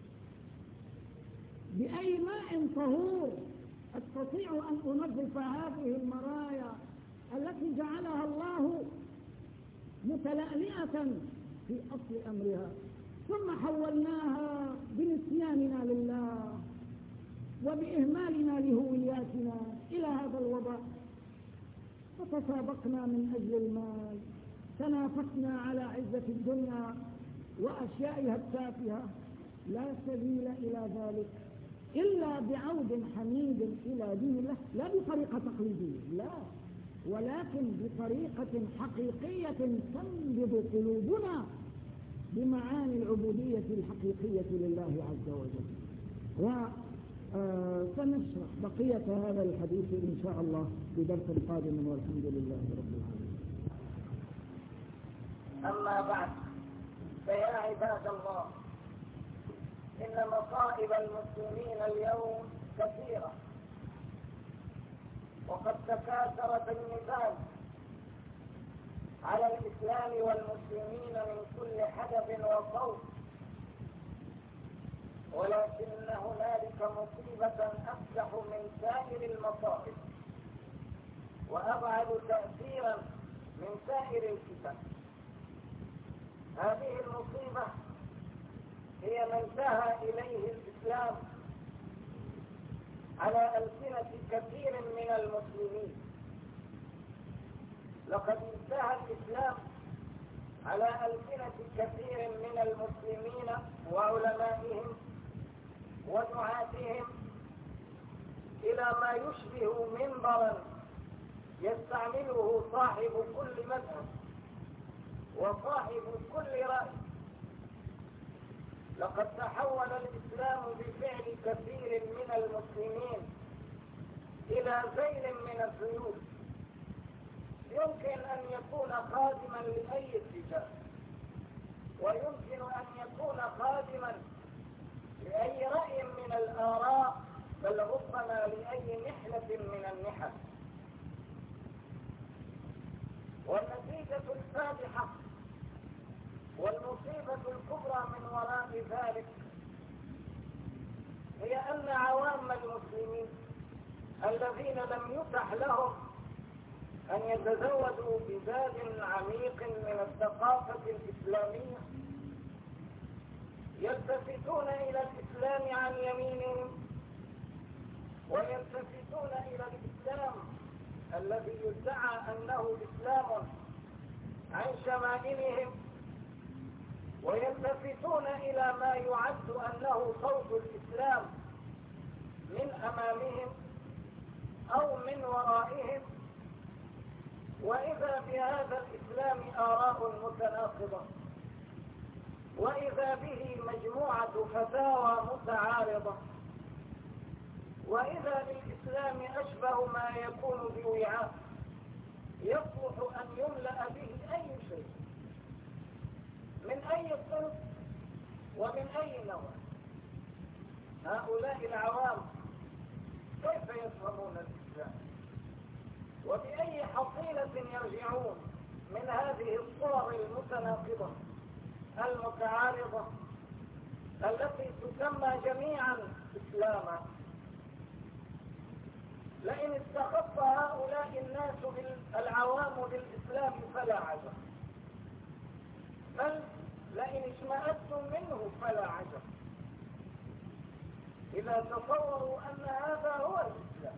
بأي ماء طهور أستطيع أن أنظف هذه المرايا التي جعلها الله متلألئة في أصل أمرها، ثم حولناها بنسياننا لله وبإهمالنا لهوياتنا إلى هذا الوضع، فتسابقنا من أجل المال، تنافسنا على عزة الدنيا وأشيائها التافهة. لا سبيل إلى ذلك إلا بعود حميد إلى دين الله، لا بطريقة تقليدية، لا، ولكن بطريقة حقيقية تنبض قلوبنا بمعاني العبودية الحقيقية لله عز وجل. وسنشرح بقية هذا الحديث إن شاء الله في درس قادم، والحمد لله رب العالمين. أما بعد، فيا عباد الله، إن مصائب المسلمين اليوم كثيرة، وقد تكاثرت النزاع على الإسلام والمسلمين من كل حدب وصوت، ولكن هنالك مصيبة أفزع من سائر المصائب وأبعد تأثيرا من سائر الفتن. هذه المصيبة هي ما انتهى إليه الإسلام على ألسنة كثير من المسلمين. لقد انتهى الإسلام على ألسنة كثير من المسلمين وعلمائهم ودعاتهم إلى ما يشبه منبرا يستعمله صاحب كل مذهب وصاحب كل رأي. لقد تحول الإسلام بفعل كثير من المسلمين إلى ذيل من الذيول، يمكن أن يكون خادما لأي اتجاه، ويمكن أن يكون خادما لأي رأي من الآراء، بل ربما لأي نحلة من النحل. والنتيجة الفادحة والمصيبة الكبرى من وراء ذلك هي أن عوام المسلمين الذين لم يتح لهم أن يتزودوا بزاد عميق من الثقافة الإسلامية يلتفتون إلى الإسلام عن يمينهم، ويلتفتون إلى الإسلام الذي يدعى أنه إسلام عن شمائلهم، ويلتفتون إلى ما يعد أنه صوت الإسلام من أمامهم أو من ورائهم. وإذا بهذا الإسلام آراء متناقضة، وإذا به مجموعة فتاوى متعارضة، وإذا بالإسلام أشبه ما يكون بوعاء يصلح أن يملأ به أي شيء، أي صنف ومن أي نوع. هؤلاء العوام كيف يفهمون الإسلام؟ وبأي حصيلة يرجعون من هذه الصور المتناقضة المتعارضة التي تسمى جميعا إسلاما؟ لئن استخف هؤلاء الناس العوام بالإسلام فلا عجب، بل لئن اشمأزتم منه فلا عجب إذا تصوروا أن هذا هو الإسلام.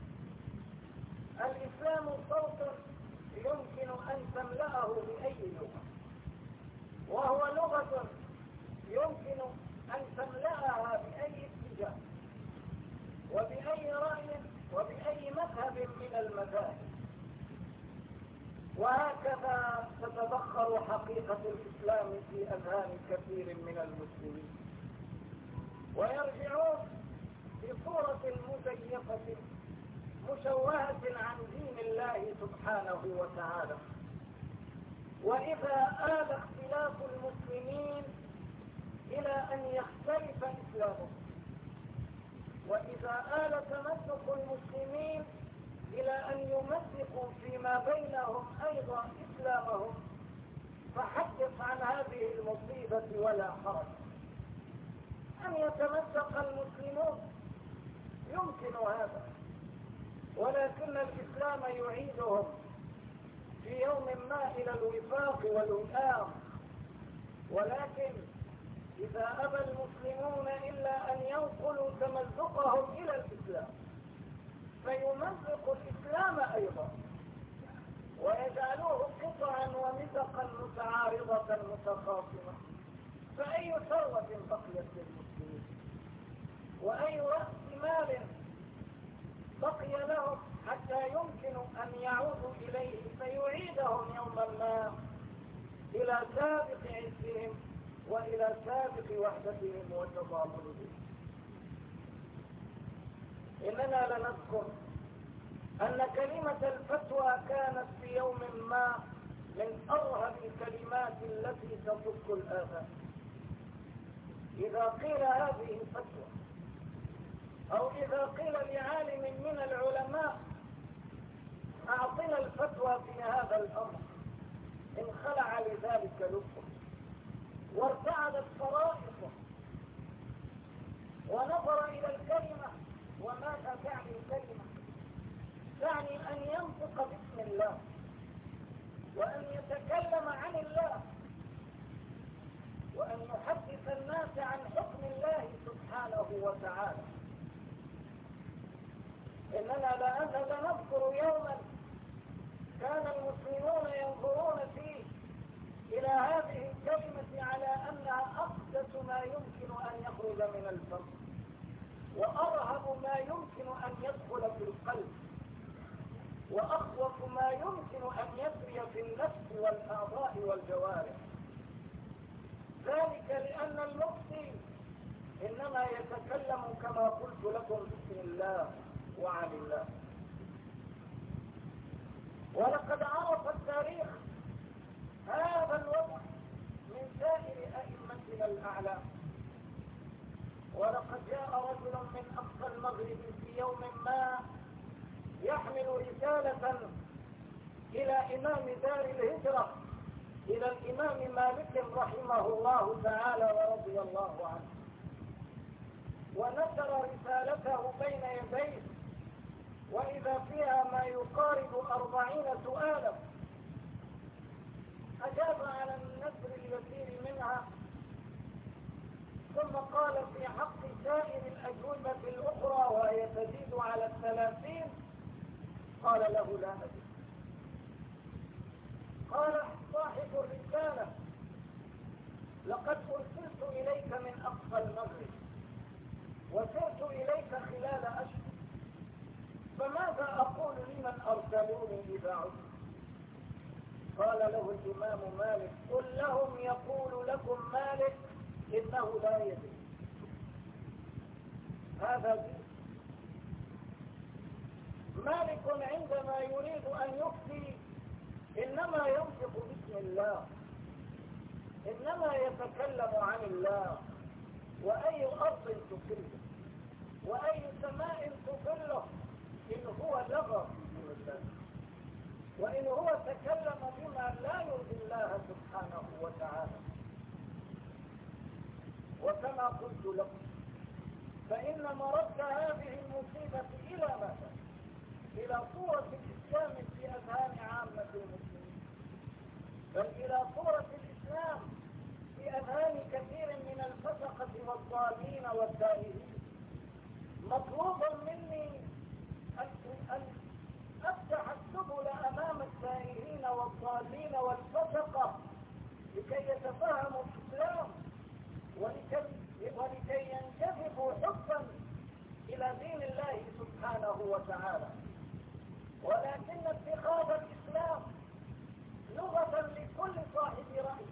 الإسلام صوت يمكن أن تملأه بأي لغة، وهو لغة يمكن أن تملأها بأي اتجاه وبأي رأي وبأي مذهب من المذاهب. وهكذا تتبخر حقيقة الإسلام في أذهان كثير من المسلمين، ويرجعون في صورة مزيفة مشوهة عن دين الله سبحانه وتعالى. وإذا آل اختلاف المسلمين إلى أن يختلف إسلامهم، وإذا آل تمسك المسلمين إلى أن يمسكوا فيما بينهم أيضا إسلامهم، فحدث عن هذه المصيبة ولا حرج. أن يتمسك المسلمون يمكن هذا، ولكن الإسلام يعيدهم في يوم ما إلى الوفاق والوئام. ولكن إذا أبى المسلمون إلا أن ينقلوا تمزقهم إلى الإسلام فيمزق الإسلام أيضا ويجعلوه قطعا ومزقا متعارضة متخاصمة، فأي ثروة بقيت للمسلمين وأي رأس مال بقي لهم حتى يمكن أن يعودوا إليه فيعيدهم يوما ما إلى سابق عزهم وإلى سابق وحدتهم وتضامنهم. إننا لنذكر أن كلمة الفتوى كانت في يوم ما من أرهب الكلمات التي تصك الآذان. إذا قيل هذه فتوى أو إذا قيل لعالم من العلماء أعطنا الفتوى في هذا الأمر، انخلع لذلك لبه وارتعدت فرائصه ونظر إلى الكلمة. وماذا تعني الكلمة؟ تعني أن ينطق باسم الله وأن يتكلم عن الله وأن يحدث الناس عن حكم الله سبحانه وتعالى. إننا لنذكر يوما كان المسلمون ينظرون فيه إلى هذه الكلمة على أنها أقدس ما يمكن أن يخرج من الفم وأرهب ما يمكن أن يدخل في القلب وأخوف ما يمكن أن يسري في النفس والأعضاء والجوارح. ذلك لأن المفتي إنما يتكلم كما قلت لكم بسم الله وعن الله. ولقد عرف التاريخ هذا الوضع من سائر أئمتنا الأعلام. ولقد جاء رجل من أقصى المغرب في يوم ما يحمل رسالة إلى إمام دار الهجرة، إلى الإمام مالك رحمه الله تعالى ورضي الله عنه، ونشر رسالته بين يديه وإذا فيها ما يقارب 40 سؤالا. أجاب على النسر اليسير منها، ثم قال في حق سائر الأجوبة الأخرى وهي تزيد على 30 قال له لا أدري. قال صاحب الرسالة لقد أرسلت إليك من أقصى المغرب وسرت إليك خلال أشهر، فماذا أقول لمن أرسلوني إذا عدت؟ قال له الإمام مالك قل لهم يقول لكم مالك إنه لا يدري. هذا دين. مالك عندما يريد أن يفتي إنما ينطق باسم الله، إنما يتكلم عن الله. وأي أرض تكله وأي سماء تكله إن هو لغى في الله، وإن هو تكلم بما لا يرضي الله سبحانه وتعالى. وكما قلت لكم فإن مرد هذه المصيبة إلى ماذا؟ إلى صورة الإسلام في أذهان عامة المسلمين، بل إلى صورة الإسلام في أذهان كثير من الفسقة والضالين والتائهين. مطلوب مني أن أفتح السبل أمام التائهين والضالين والفسقة لكي يتفهموا الإسلام ولكي ينجذبوا حبا إلى دين الله سبحانه وتعالى. ولكن اتخاذ الإسلام لغة لكل صاحب رأي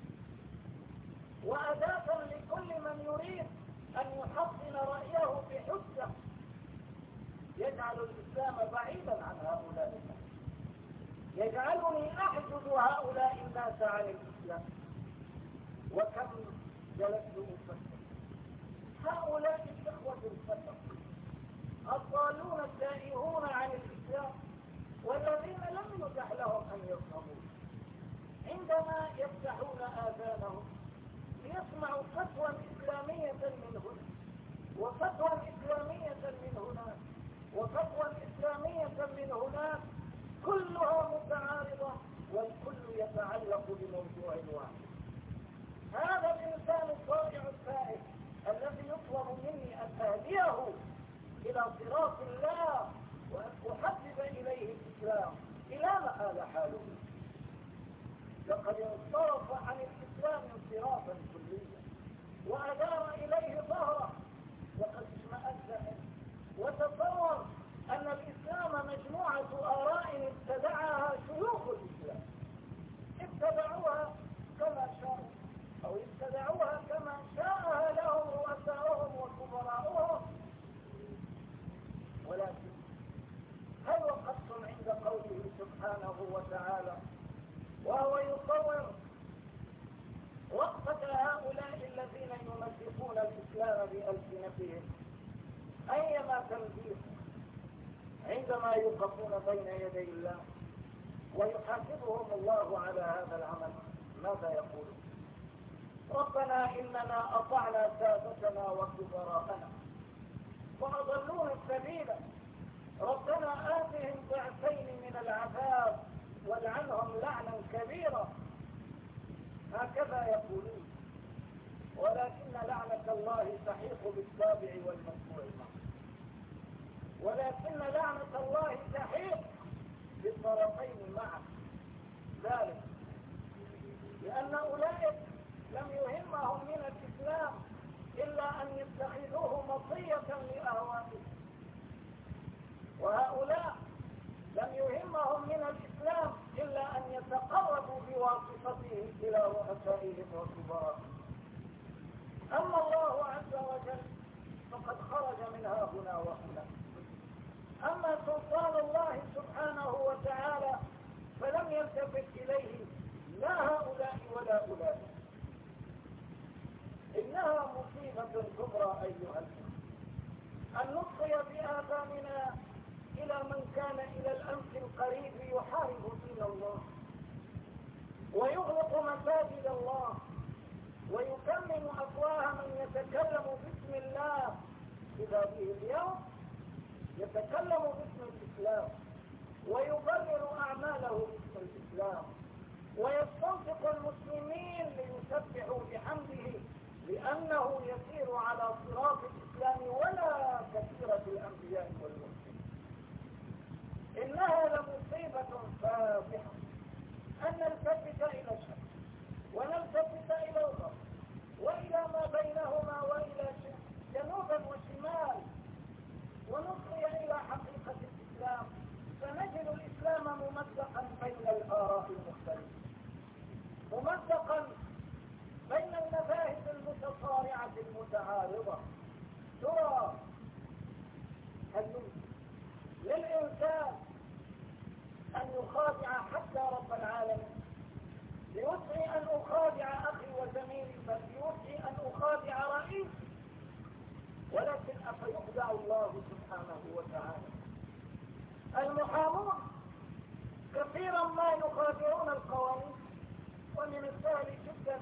وأداة لكل من يريد أن يحصن رأيه بحجة يجعل الإسلام بعيدا عن هؤلاء الناس، يجعلني أحجز هؤلاء الناس عن الإسلام. وكم جلست أفكر هؤلاء الإخوة الفسق الضالون التائهون عن الإسلام والذين لم يتح لهم أن يفهموا، عندما يفتحون آذانهم ليسمعوا فتوى إسلامية من هنا وفتوى إسلامية من هناك وفتوى إسلامية من هناك، كلها متعارضة والكل يتعلق بموضوع واحد. هذا الإنسان الضائع التائه الذي يطلب مني أن أهديه إلى صراط الله وأن أحبب إليه الإسلام، إلى ما آل حاله؟ لقد انصرف عن الإسلام انصرافا كليا وأدار إليه ظهره وقد اشمأز منه، وتصور أن الإسلام مجموعة آراء ابتدعها شيوخ الإسلام، ابتدعوها كما شاءوا أو ابتدعوها كما شاءها لهم رؤساؤهم وكبراؤهم. ولكن هل وقفتم عند قوله سبحانه وتعالى وهو يصور وقفة هؤلاء الذين يمسكون الإسلام بألسنتهم أيما تمسيك عندما يوقفون بين يدي الله ويحاسبهم الله على هذا العمل؟ ماذا يقولون؟ ربنا إننا أطعنا سادتنا وكبراءنا وأضلونا السبيل، ربنا آتهم ضعفين من العذاب والعنهم لعنا كبيرا. هكذا يقولون، ولكن لعنة الله تحيق بالتابع والمتبوع معه، ولكن لعنة الله تحيق بالطرفين معه. ذلك لأن أولئك لم يهمهم من الإسلام إلا أن يتخذوه مطية لأهوائهم، وهؤلاء لم يهمهم من الإسلام إلا أن يتقربوا بواسطته إلى رؤسائهم وكبارهم. أما الله عز وجل فقد خرج من ها هنا وهنا. أما سلطان الله سبحانه وتعالى فلم يلتفت إليه لا هؤلاء ولا أولئك. إنها مصيبة كبرى أيها الناس أن نبقي بآذاننا إلى من كان إلى الأمس القريب يحارب دين الله ويغلق مساجد الله ويكمم أفواه من يتكلم باسم الله، إذا به اليوم يتكلم باسم الإسلام ويبرر أعماله باسم الإسلام ويستنطق المسلمين ليسبحوا بحمده لأنه يسير على صراط الإسلام ولا كثيرة الأنبياء والمرسلين. إنها لمصيبة فاضحة أن نلتفت إلى الشر ونلتفت إلى الغرب وإلى ما بينهما وإلى جنوبا وشمال ونصغي إلى حقيقة الإسلام، فنجد الإسلام ممزقا بين الآراء المختلفة، ممزقا بين المذاهب المتصارعة المتعارضة. ترى هل للإنسان أن يخاضع حتى أحيانا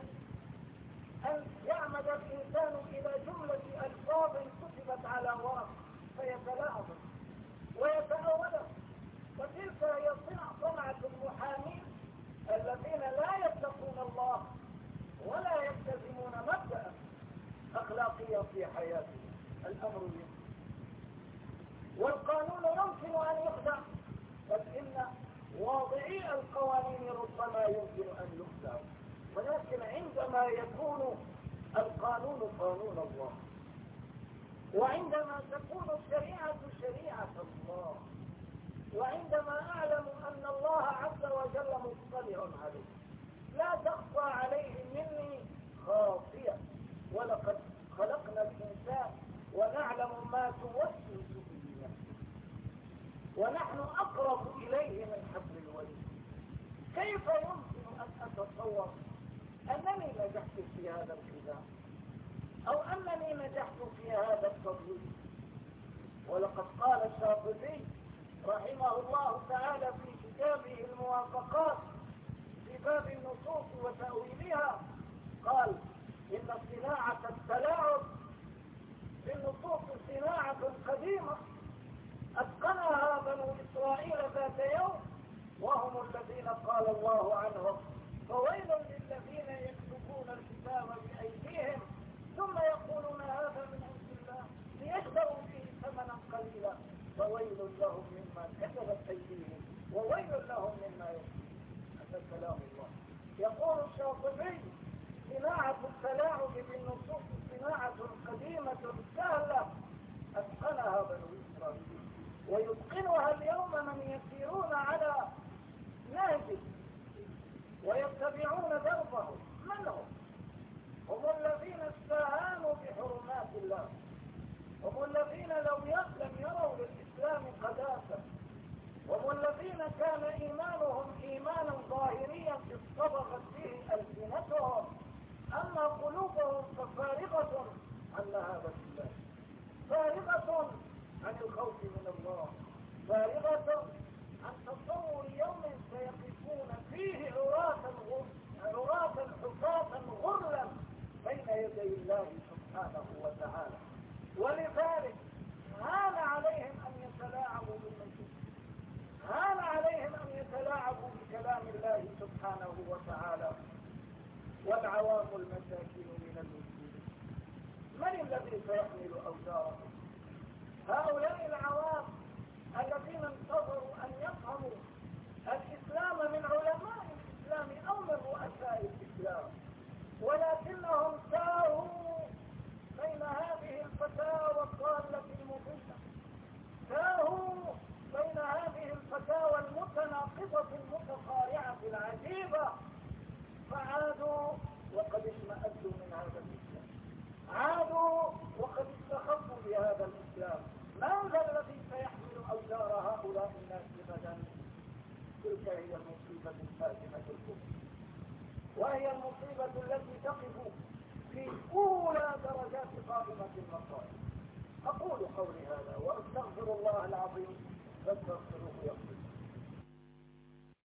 أن يعمد الإنسان إلى جملة ألفاظ كتبت على ورق فيتلاعب ويتأولها، وتلك هي صنعة المحامين الذين لا يتقون الله ولا يلتزمون مبدأ أخلاقيا في حياتهم. الأمر يمكن والقانون يمكن أن يخدع، بل إن واضعي القوانين ربما يمكن أن يخدع، ولكن عندما يكون القانون قانون الله، وعندما تكون الشريعة شريعة الله، وعندما أعلم أن الله عز وجل مطلع عليه لا تخفى عليه مني خافية، ولقد خلقنا الإنسان ونعلم ما توسوس به نفسه ونحن أقرب إليه من حبل الوريد. كيف يمكن أن أتصور أنني نجحت في هذا الخداع أو أنني نجحت في هذا التضليل؟ ولقد قال الشاطبي رحمه الله تعالى في كتابه الموافقات في باب النصوص وتأويلها، قال إن صناعة التلاعب في النصوص صناعة قديمة أتقنها بنو إسرائيل ذات يوم، وهم الذين قال الله عنهم فويل للذين يكتبون الكتاب بأيديهم ثم يقولون هذا من عند الله ليشتروا به ثمنا قليلا فويل لهم مما كتبت أيديهم وويل لهم مما يكتبون. هذا كلام الله. يقول الشاطبي صناعة التلاعب بالنصوص صناعة قديمة سهلة أتقنها بنو إسرائيل، ويتقنها اليوم من يسيرون على نهجه ويتبعون دربه. من هم؟ هم الذين استهانوا بحرمات الله، هم الذين لم يروا للإسلام قداسة، هم الذين كان إيمانهم إيمانا ظاهريا اصطبغت به ألسنتهم، أما قلوبهم ففارغة عن مهابة الله، فارغة عن الخوف من الله، فارغة عن تصور يوم سيقفون فيه عراة حفاة غرلا بين يدي الله سبحانه وتعالى. ولذلك هان عليهم أن يتلاعبوا بالنصوص، هان عليهم أن يتلاعبوا بكلام الله سبحانه وتعالى. والعوام المساكين من المسلمين من الذي سيحمل أوزارهم؟ هؤلاء العوام الذين انتظروا أن يفهموا الإسلام من علماء الإسلام أو من رؤساء الإسلام، ولكنهم ساهوا بين هذه الفتاوى الضالة المضلة، ساهوا بين هذه الفتاوى المتناقضة المتقارعة العجيبة، فعادوا وقد اشمأزوا من هذا الإسلام، عادوا وقد استخفوا بهذا الإسلام. من ذا الذي سيحمل أوزار هؤلاء الناس غدا؟ تلك هي المصيبة الفاتحة الكبرى، وهي المصيبة التي تقف في أولى درجات قائمة المصائب. أقول قولي هذا وأستغفر الله العظيم فاستغفروه يغفر